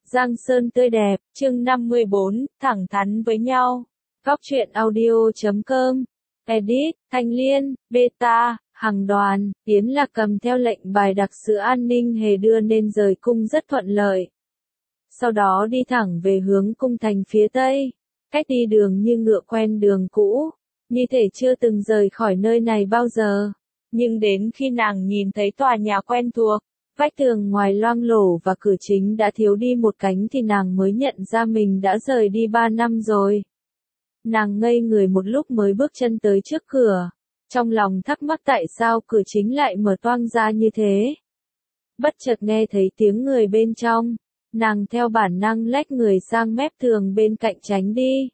Giang sơn tươi đẹp, chương 54, thẳng thắn với nhau. Góc truyện audio.com. Edit, Thanh Liên, Beta, Hằng Đoàn, Yến Lạc cầm theo lệnh bài đặc sứ an ninh hề đưa nên rời cung rất thuận lợi. Sau đó đi thẳng về hướng cung thành phía tây. Cách đi đường như ngựa quen đường cũ, như thể chưa từng rời khỏi nơi này bao giờ. Nhưng đến khi nàng nhìn thấy tòa nhà quen thuộc, vách tường ngoài loang lổ và cửa chính đã thiếu đi một cánh thì nàng mới nhận ra mình đã rời đi 3 năm rồi. Nàng ngây người một lúc mới bước chân tới trước cửa, trong lòng thắc mắc tại sao cửa chính lại mở toang ra như thế. Bất chợt nghe thấy tiếng người bên trong, nàng theo bản năng lách người sang mép tường bên cạnh tránh đi.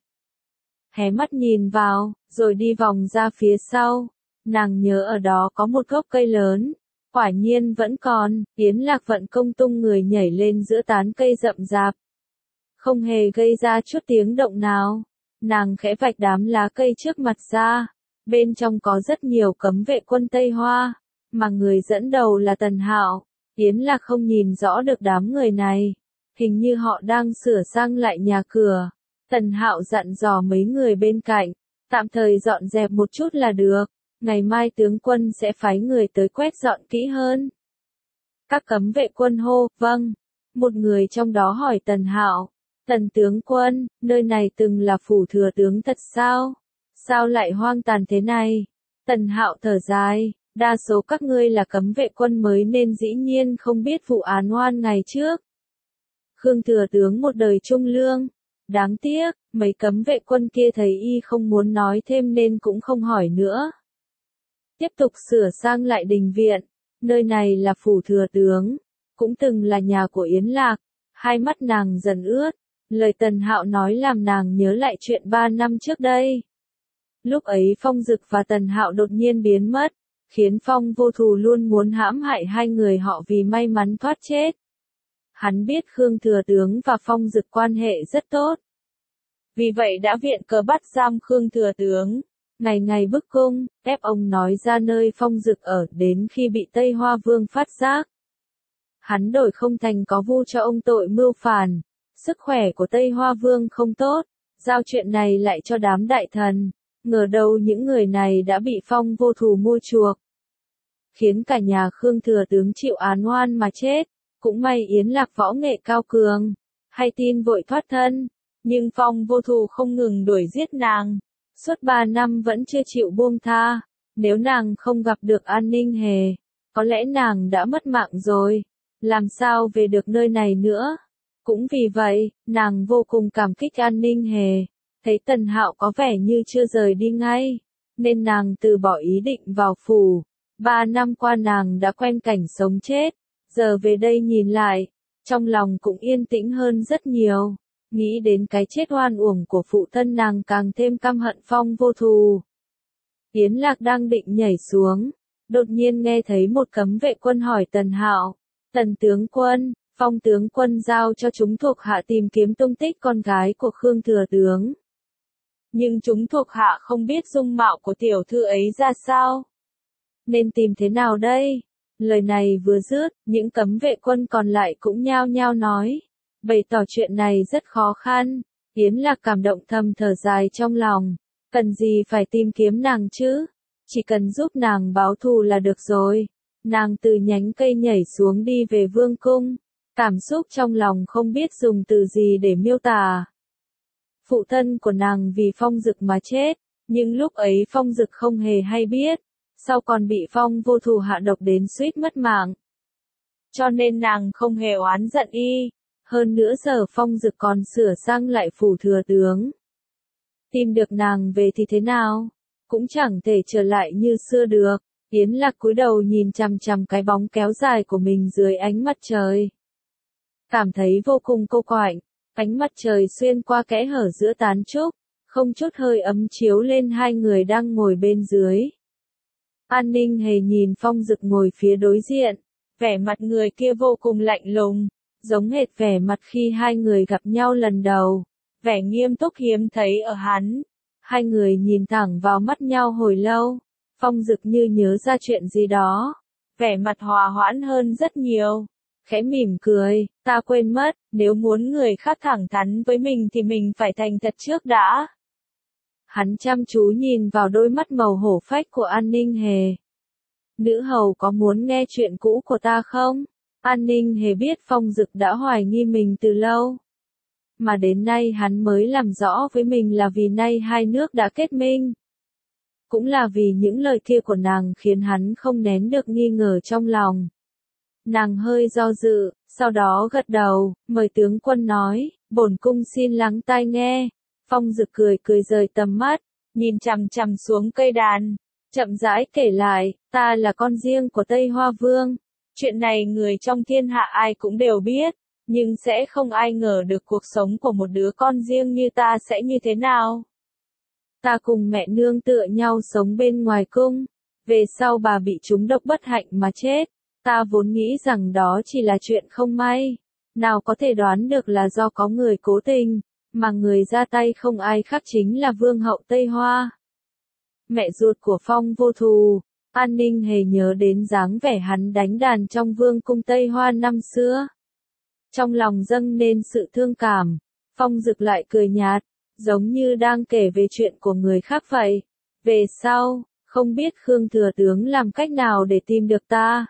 Hé mắt nhìn vào, rồi đi vòng ra phía sau, nàng nhớ ở đó có một gốc cây lớn. Quả nhiên vẫn còn, Yến Lạc vận công tung người nhảy lên giữa tán cây rậm rạp. Không hề gây ra chút tiếng động nào, nàng khẽ vạch đám lá cây trước mặt ra, bên trong có rất nhiều cấm vệ quân Tây Hoa, mà người dẫn đầu là Tần Hạo. Yến Lạc không nhìn rõ được đám người này, hình như họ đang sửa sang lại nhà cửa. Tần Hạo dặn dò mấy người bên cạnh, tạm thời dọn dẹp một chút là được. Ngày mai tướng quân sẽ phái người tới quét dọn kỹ hơn. Các cấm vệ quân hô, vâng. Một người trong đó hỏi Tần Hạo, Tần tướng quân, nơi này từng là phủ thừa tướng thật sao? Sao lại hoang tàn thế này? Tần Hạo thở dài, đa số các ngươi là cấm vệ quân mới nên dĩ nhiên không biết vụ án oan ngày trước. Khương thừa tướng một đời trung lương. Đáng tiếc, mấy cấm vệ quân kia thấy y không muốn nói thêm nên cũng không hỏi nữa. Tiếp tục sửa sang lại đình viện, nơi này là phủ thừa tướng, cũng từng là nhà của Yến Lạc. Hai mắt nàng dần ướt, lời Tần Hạo nói làm nàng nhớ lại chuyện 3 năm trước đây. Lúc ấy Phong Dực và Tần Hạo đột nhiên biến mất, khiến Phong Vô Thù luôn muốn hãm hại hai người họ vì may mắn thoát chết. Hắn biết Khương thừa tướng và Phong Dực quan hệ rất tốt, vì vậy đã viện cớ bắt giam Khương thừa tướng. Ngày ngày bức cung, ép ông nói ra nơi Phong Dực ở đến khi bị Tây Hoa Vương phát giác. Hắn đổi không thành có vu cho ông tội mưu phản. Sức khỏe của Tây Hoa Vương không tốt, giao chuyện này lại cho đám đại thần. Ngờ đâu những người này đã bị Phong Vô Thù mua chuộc, khiến cả nhà Khương thừa tướng chịu án oan mà chết. Cũng may Yến Lạc võ nghệ cao cường, hay tin vội thoát thân, nhưng Phong Vô Thù không ngừng đuổi giết nàng. Suốt 3 năm vẫn chưa chịu buông tha, nếu nàng không gặp được An Ninh Hề, có lẽ nàng đã mất mạng rồi, làm sao về được nơi này nữa. Cũng vì vậy, nàng vô cùng cảm kích An Ninh Hề, thấy Tần Hạo có vẻ như chưa rời đi ngay, nên nàng từ bỏ ý định vào phủ. 3 năm qua nàng đã quen cảnh sống chết, giờ về đây nhìn lại, trong lòng cũng yên tĩnh hơn rất nhiều. Nghĩ đến cái chết oan uổng của phụ thân nàng càng thêm căm hận Phong Vô Thù. Yến Lạc đang định nhảy xuống, đột nhiên nghe thấy một cấm vệ quân hỏi Tần Hạo, Tần tướng quân, Phong tướng quân giao cho chúng thuộc hạ tìm kiếm tung tích con gái của Khương thừa tướng. Nhưng chúng thuộc hạ không biết dung mạo của tiểu thư ấy ra sao. Nên tìm thế nào đây? Lời này vừa dứt, những cấm vệ quân còn lại cũng nhao nhao nói, bày tỏ chuyện này rất khó khăn. Yến Lạc cảm động thầm thở dài trong lòng, cần gì phải tìm kiếm nàng chứ, chỉ cần giúp nàng báo thù là được rồi. Nàng từ nhánh cây nhảy xuống đi về vương cung, cảm xúc trong lòng không biết dùng từ gì để miêu tả. Phụ thân của nàng vì Phong Dực mà chết, nhưng lúc ấy Phong Dực không hề hay biết, sau còn bị Phong Vô Thù hạ độc đến suýt mất mạng. Cho nên nàng không hề oán giận y. Hơn nữa giờ Phong Dực còn sửa sang lại phủ thừa tướng. Tìm được nàng về thì thế nào? Cũng chẳng thể trở lại như xưa được. Yến Lạc cúi đầu nhìn chằm chằm cái bóng kéo dài của mình dưới ánh mặt trời. Cảm thấy vô cùng cô quạnh, ánh mặt trời xuyên qua kẽ hở giữa tán trúc, không chút hơi ấm chiếu lên hai người đang ngồi bên dưới. An Ninh Hề nhìn Phong Dực ngồi phía đối diện, vẻ mặt người kia vô cùng lạnh lùng. Giống hệt vẻ mặt khi hai người gặp nhau lần đầu, vẻ nghiêm túc hiếm thấy ở hắn. Hai người nhìn thẳng vào mắt nhau hồi lâu, Phong Dực như nhớ ra chuyện gì đó, vẻ mặt hòa hoãn hơn rất nhiều. khẽ mỉm cười, ta quên mất, nếu muốn người khác thẳng thắn với mình thì mình phải thành thật trước đã. Hắn chăm chú nhìn vào đôi mắt màu hổ phách của An Ninh Hề. Nữ hầu có muốn nghe chuyện cũ của ta không? An Ninh Hề biết Phong Dực đã hoài nghi mình từ lâu. Mà đến nay hắn mới làm rõ với mình là vì nay hai nước đã kết minh. Cũng là vì những lời kia của nàng khiến hắn không nén được nghi ngờ trong lòng. Nàng hơi do dự, sau đó gật đầu, mời tướng quân nói, bổn cung xin lắng tai nghe. Phong Dực cười cười rời tầm mắt, nhìn chằm chằm xuống cây đàn, chậm rãi kể lại, ta là con riêng của Tây Hoa Vương. Chuyện này người trong thiên hạ ai cũng đều biết, nhưng sẽ không ai ngờ được cuộc sống của một đứa con riêng như ta sẽ như thế nào. Ta cùng mẹ nương tựa nhau sống bên ngoài cung, về sau bà bị trúng độc bất hạnh mà chết. Ta vốn nghĩ rằng đó chỉ là chuyện không may, nào có thể đoán được là do có người cố tình, mà người ra tay không ai khác chính là Vương hậu Tây Hoa. Mẹ ruột của Phong Vô Thù. An Ninh Hề nhớ đến dáng vẻ hắn đánh đàn trong vương cung Tây Hoa năm xưa. Trong lòng dâng lên sự thương cảm, Phong Dực lại cười nhạt, giống như đang kể về chuyện của người khác vậy. Về sau, không biết Khương Thừa Tướng làm cách nào để tìm được ta.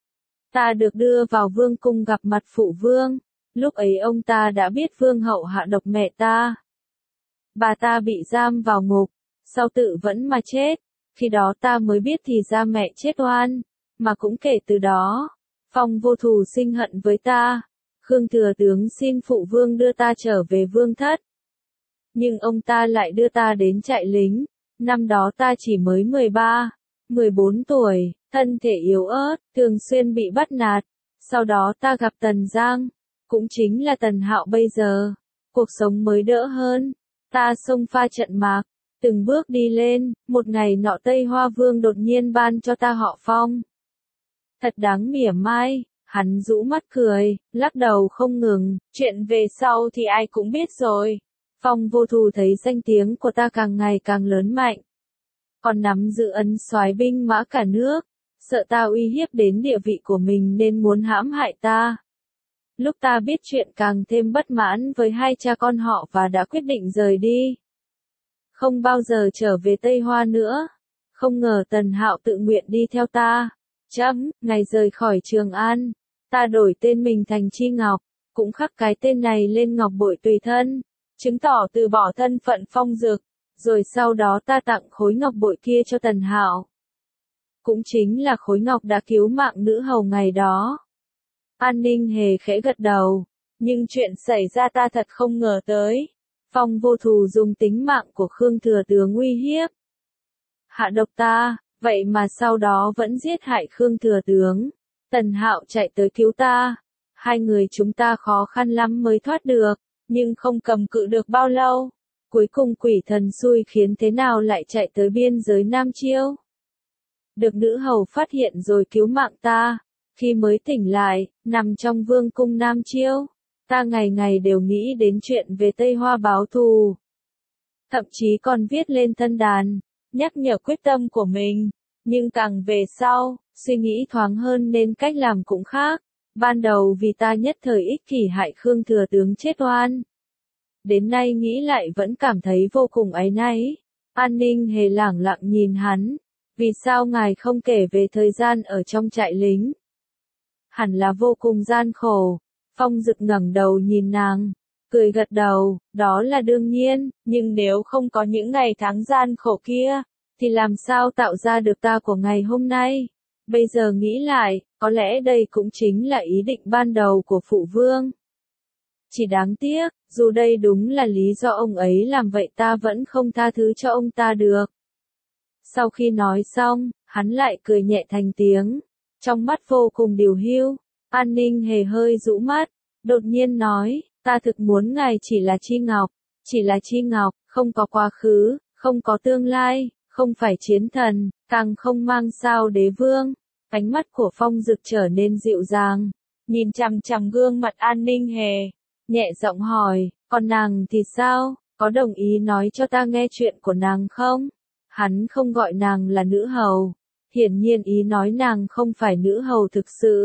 Ta được đưa vào vương cung gặp mặt phụ vương, lúc ấy ông ta đã biết vương hậu hạ độc mẹ ta. Bà ta bị giam vào ngục, sau tự vẫn mà chết. Khi đó ta mới biết thì ra mẹ chết oan, mà cũng kể từ đó, Phong Vô Thù sinh hận với ta. Khương Thừa Tướng xin phụ vương đưa ta trở về vương thất. Nhưng ông ta lại đưa ta đến trại lính, năm đó ta chỉ mới 13, 14 tuổi, thân thể yếu ớt, thường xuyên bị bắt nạt. Sau đó ta gặp Tần Giang, cũng chính là Tần Hạo bây giờ, cuộc sống mới đỡ hơn, ta xông pha trận mạc. Từng bước đi lên, một ngày nọ Tây Hoa Vương đột nhiên ban cho ta họ Phong. Thật đáng mỉa mai, hắn rũ mắt cười, lắc đầu không ngừng, chuyện về sau thì ai cũng biết rồi. Phong Vô Thù thấy danh tiếng của ta càng ngày càng lớn mạnh. Còn nắm giữ ấn soái binh mã cả nước, sợ ta uy hiếp đến địa vị của mình nên muốn hãm hại ta. Lúc ta biết chuyện càng thêm bất mãn với hai cha con họ và đã quyết định rời đi. Không bao giờ trở về Tây Hoa nữa. Không ngờ Tần Hạo tự nguyện đi theo ta. Ngày rời khỏi Trường An, ta đổi tên mình thành Chi Ngọc, cũng khắc cái tên này lên ngọc bội tùy thân, chứng tỏ từ bỏ thân phận Phong Dực, rồi sau đó ta tặng khối ngọc bội kia cho Tần Hạo. Cũng chính là khối ngọc đã cứu mạng nữ hầu ngày đó. An Ninh Hề khẽ gật đầu, nhưng chuyện xảy ra ta thật không ngờ tới. Phong Vô Thù dùng tính mạng của Khương Thừa Tướng uy hiếp. Hạ độc ta, vậy mà sau đó vẫn giết hại Khương Thừa Tướng. Tần Hạo chạy tới cứu ta. Hai người chúng ta khó khăn lắm mới thoát được, nhưng không cầm cự được bao lâu. Cuối cùng quỷ thần xui khiến thế nào lại chạy tới biên giới Nam Chiêu. Được nữ hầu phát hiện rồi cứu mạng ta. Khi mới tỉnh lại, nằm trong vương cung Nam Chiêu. Ta ngày ngày đều nghĩ đến chuyện về Tây Hoa báo thù. Thậm chí còn viết lên thân đàn, nhắc nhở quyết tâm của mình. Nhưng càng về sau, suy nghĩ thoáng hơn nên cách làm cũng khác. Ban đầu vì ta nhất thời ích kỷ hại Khương Thừa Tướng chết oan. Đến nay nghĩ lại vẫn cảm thấy vô cùng áy náy. An Ninh Hề lẳng lặng nhìn hắn. Vì sao ngài không kể về thời gian ở trong trại lính? Hẳn là vô cùng gian khổ. Phong Dực ngẩng đầu nhìn nàng, cười gật đầu, đó là đương nhiên, nhưng nếu không có những ngày tháng gian khổ kia, thì làm sao tạo ra được ta của ngày hôm nay? Bây giờ nghĩ lại, có lẽ đây cũng chính là ý định ban đầu của phụ vương. Chỉ đáng tiếc, dù đây đúng là lý do ông ấy làm vậy ta vẫn không tha thứ cho ông ta được. Sau khi nói xong, hắn lại cười nhẹ thành tiếng, trong mắt vô cùng điều hiu. An Ninh Hề hơi rũ mắt, đột nhiên nói, ta thực muốn ngài chỉ là Chi Ngọc, chỉ là Chi Ngọc, không có quá khứ, không có tương lai, không phải chiến thần, càng không mang sao đế vương. Ánh mắt của Phong Dực trở nên dịu dàng, nhìn chằm chằm gương mặt An Ninh Hề, nhẹ giọng hỏi, còn nàng thì sao, có đồng ý nói cho ta nghe chuyện của nàng không? Hắn không gọi nàng là nữ hầu, hiển nhiên ý nói nàng không phải nữ hầu thực sự.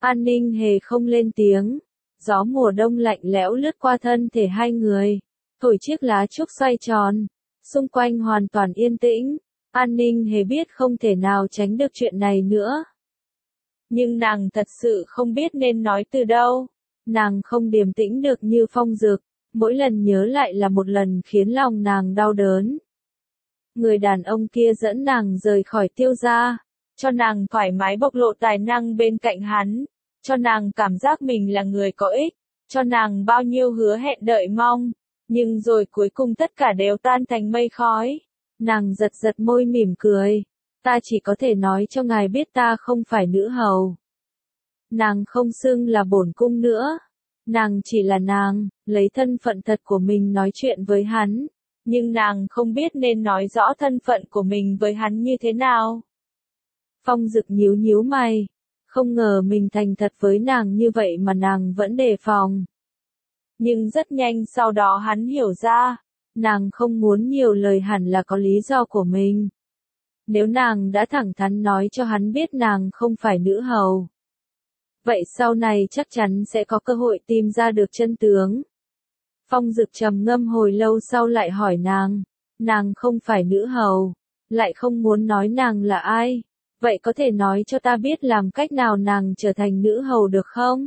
An Ninh Hề không lên tiếng. Gió mùa đông lạnh lẽo lướt qua thân thể hai người, thổi chiếc lá trúc xoay tròn. Xung quanh hoàn toàn yên tĩnh. An Ninh Hề biết không thể nào tránh được chuyện này nữa. Nhưng nàng thật sự không biết nên nói từ đâu. Nàng không điềm tĩnh được như Phong Dực, mỗi lần nhớ lại là một lần khiến lòng nàng đau đớn. Người đàn ông kia dẫn nàng rời khỏi Tiêu gia, cho nàng thoải mái bộc lộ tài năng bên cạnh hắn, cho nàng cảm giác mình là người có ích, cho nàng bao nhiêu hứa hẹn đợi mong, nhưng rồi cuối cùng tất cả đều tan thành mây khói. Nàng giật giật môi mỉm cười, ta chỉ có thể nói cho ngài biết ta không phải nữ hầu. Nàng không xưng là bổn cung nữa, nàng chỉ là nàng, lấy thân phận thật của mình nói chuyện với hắn, nhưng nàng không biết nên nói rõ thân phận của mình với hắn như thế nào. Phong Dực nhíu nhíu mày, không ngờ mình thành thật với nàng như vậy mà nàng vẫn đề phòng. Nhưng rất nhanh sau đó hắn hiểu ra, nàng không muốn nhiều lời hẳn là có lý do của mình. Nếu nàng đã thẳng thắn nói cho hắn biết nàng không phải nữ hầu, vậy sau này chắc chắn sẽ có cơ hội tìm ra được chân tướng. Phong Dực trầm ngâm hồi lâu sau lại hỏi nàng không phải nữ hầu, lại không muốn nói nàng là ai, vậy có thể nói cho ta biết làm cách nào nàng trở thành nữ hầu được không?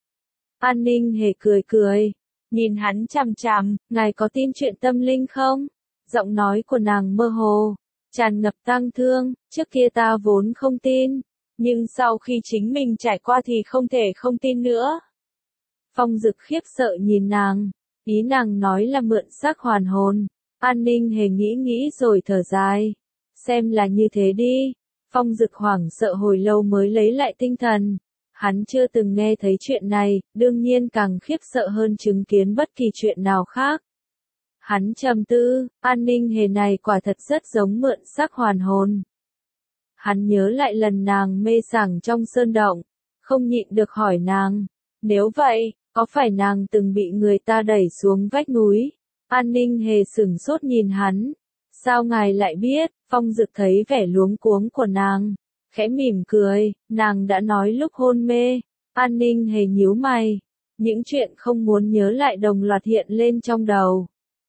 An Ninh Hề cười cười, nhìn hắn chằm chằm, ngài có tin chuyện tâm linh không? Giọng nói của nàng mơ hồ, tràn ngập tang thương, trước kia ta vốn không tin, nhưng sau khi chính mình trải qua thì không thể không tin nữa. Phong Dực khiếp sợ nhìn nàng, ý nàng nói là mượn xác hoàn hồn. An Ninh Hề nghĩ rồi thở dài, xem là như thế đi. Phong Dực hoảng sợ hồi lâu mới lấy lại tinh thần. Hắn chưa từng nghe thấy chuyện này, đương nhiên càng khiếp sợ hơn chứng kiến bất kỳ chuyện nào khác. Hắn trầm tư, An Ninh Hề này quả thật rất giống mượn xác hoàn hồn. Hắn nhớ lại lần nàng mê sảng trong sơn động, không nhịn được hỏi nàng, nếu vậy, có phải nàng từng bị người ta đẩy xuống vách núi? An Ninh Hề sửng sốt nhìn hắn, sao ngài lại biết? Phong Dực thấy vẻ luống cuống của nàng, khẽ mỉm cười, nàng đã nói lúc hôn mê. An Ninh Hề nhíu mày, những chuyện không muốn nhớ lại đồng loạt hiện lên trong đầu.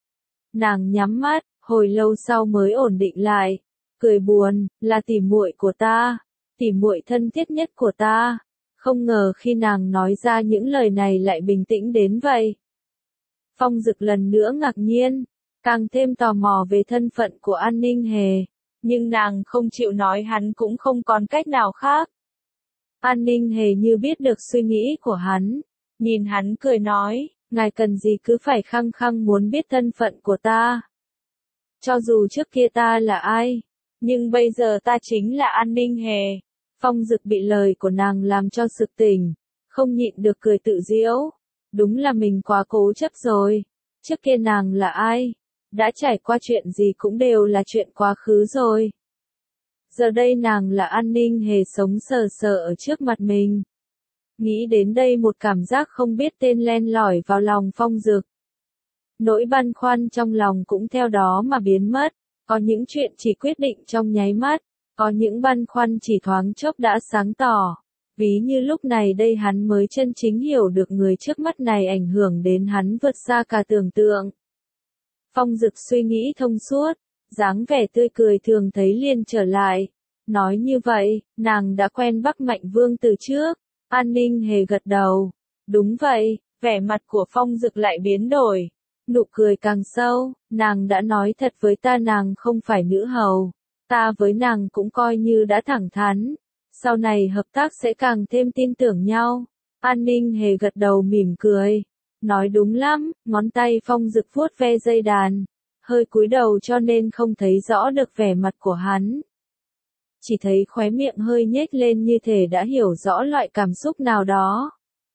Nàng nhắm mắt, hồi lâu sau mới ổn định lại, cười buồn, là tỉ muội của ta, tỉ muội thân thiết nhất của ta. Không ngờ khi nàng nói ra những lời này lại bình tĩnh đến vậy. Phong Dực lần nữa ngạc nhiên, càng thêm tò mò về thân phận của An Ninh Hề, nhưng nàng không chịu nói hắn cũng không còn cách nào khác. An Ninh Hề như biết được suy nghĩ của hắn, nhìn hắn cười nói, ngài cần gì cứ phải khăng khăng muốn biết thân phận của ta. Cho dù trước kia ta là ai, nhưng bây giờ ta chính là An Ninh Hề. Phong Dực bị lời của nàng làm cho sực tỉnh, không nhịn được cười tự giễu. Đúng là mình quá cố chấp rồi. Trước kia nàng là ai? Đã trải qua chuyện gì cũng đều là chuyện quá khứ rồi. Giờ đây nàng là An Ninh Hề sống sờ sờ ở trước mặt mình. Nghĩ đến đây một cảm giác không biết tên len lỏi vào lòng Phong Dực. Nỗi băn khoăn trong lòng cũng theo đó mà biến mất. Có những chuyện chỉ quyết định trong nháy mắt. Có những băn khoăn chỉ thoáng chốc đã sáng tỏ. Ví như lúc này đây hắn mới chân chính hiểu được người trước mắt này ảnh hưởng đến hắn vượt xa cả tưởng tượng. Phong Dực suy nghĩ thông suốt, dáng vẻ tươi cười thường thấy liền trở lại. Nói như vậy, nàng đã quen Bắc Mạnh Vương từ trước. An Ninh Hề gật đầu. Đúng vậy, vẻ mặt của Phong Dực lại biến đổi. Nụ cười càng sâu, nàng đã nói thật với ta nàng không phải nữ hầu. Ta với nàng cũng coi như đã thẳng thắn. Sau này hợp tác sẽ càng thêm tin tưởng nhau. An Ninh Hề gật đầu mỉm cười. Nói đúng lắm, ngón tay Phong Dực vuốt ve dây đàn. Hơi cúi đầu cho nên không thấy rõ được vẻ mặt của hắn. Chỉ thấy khóe miệng hơi nhếch lên như thể đã hiểu rõ loại cảm xúc nào đó.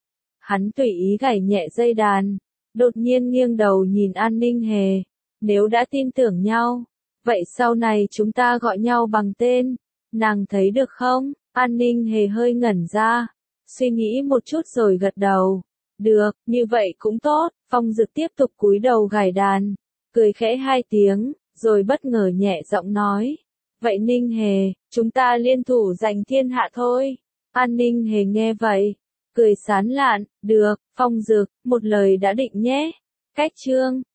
Hắn tùy ý gảy nhẹ dây đàn. Đột nhiên nghiêng đầu nhìn An Ninh Hề. Nếu đã tin tưởng nhau, vậy sau này chúng ta gọi nhau bằng tên. Nàng thấy được không? An Ninh Hề hơi ngẩn ra. Suy nghĩ một chút rồi gật đầu. Được, như vậy cũng tốt. Phong Dực tiếp tục cúi đầu gảy đàn. Cười khẽ hai tiếng, rồi bất ngờ nhẹ giọng nói. Vậy Ninh Hề, chúng ta liên thủ giành thiên hạ thôi. An Ninh Hề nghe vậy, cười sán lạn, được, Phong Dực, một lời đã định nhé. Cách chương